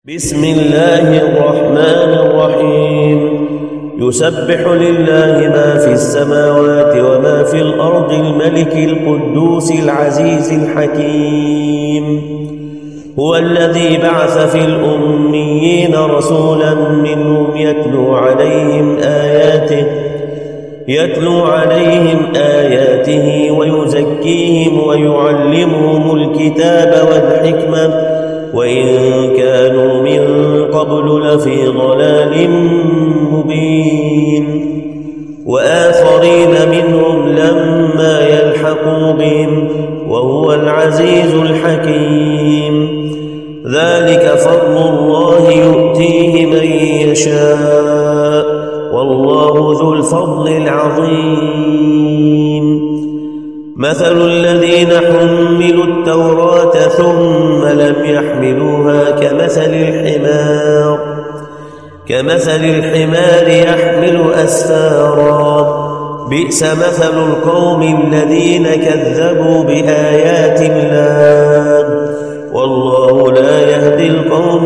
بسم الله الرحمن الرحيم. يسبح لله ما في السماوات وما في الأرض الملك القدوس العزيز الحكيم. هو الذي بعث في الأميين رسولا منهم يتلو عليهم آياته ويزكيهم ويعلمهم الكتاب والحكمة وإن كانوا من قبل لفي ضلال مبين. وآخرين منهم لما يلحقوا بهم وهو العزيز الحكيم. ذلك فضل الله يؤتيه من يشاء والله ذو الفضل العظيم. مثل الذين حملوا التوراة ثم لم يحملوها كمثل الحمار يحمل أسفارا. بئس مثل القوم الذين كذبوا بآيات الله والله لا يهدي القوم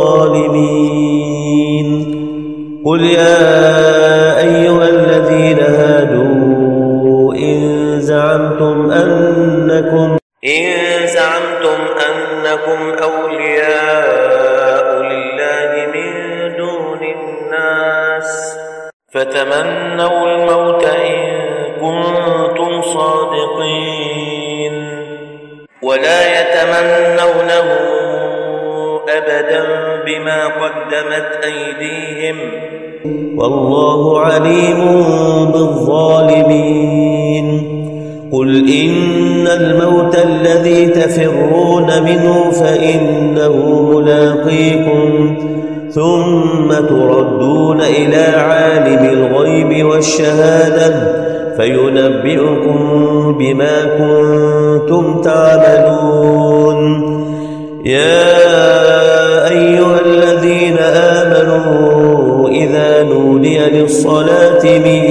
الظالمين. قل يا أيها الذين هادوا إن زعمتم أنكم أولياء لله من دون الناس فتمنوا الموت إن كنتم صادقين ولا يتمنونه أبدا بما قدمت أيديهم والله عليم بالظالمين. قل إن الموت الذي تفرون منه فإنه ملاقيكم ثم تردون إلى عالم الغيب والشهادة فينبئكم بما كنتم تعملون. يا أيها الذين آمنوا إذا نودي للصلاة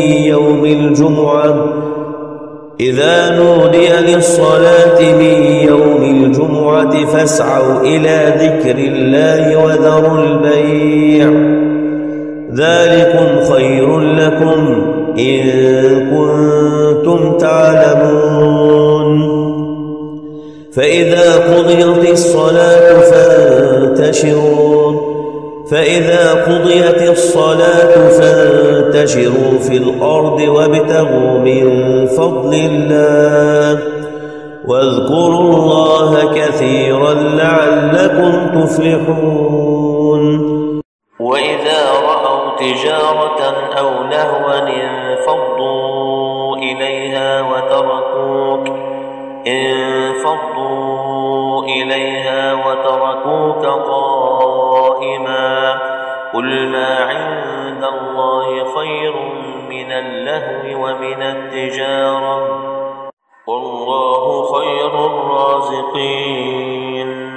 من يوم الجمعة فاسعوا إلى ذكر الله وذروا البيع ذلكم خير لكم إن كنتم تعلمون. فإذا قضيت الصلاة فانتشروا في الأرض وابتغوا من فضل الله واذكروا الله كثيرا لعلكم تفلحون. وإذا رأوا تجارة أو لهوا انفضوا إليها وتركوك قائما. قل ما عند الله خير من اللهو ومن التجارة والله خير الرازقين.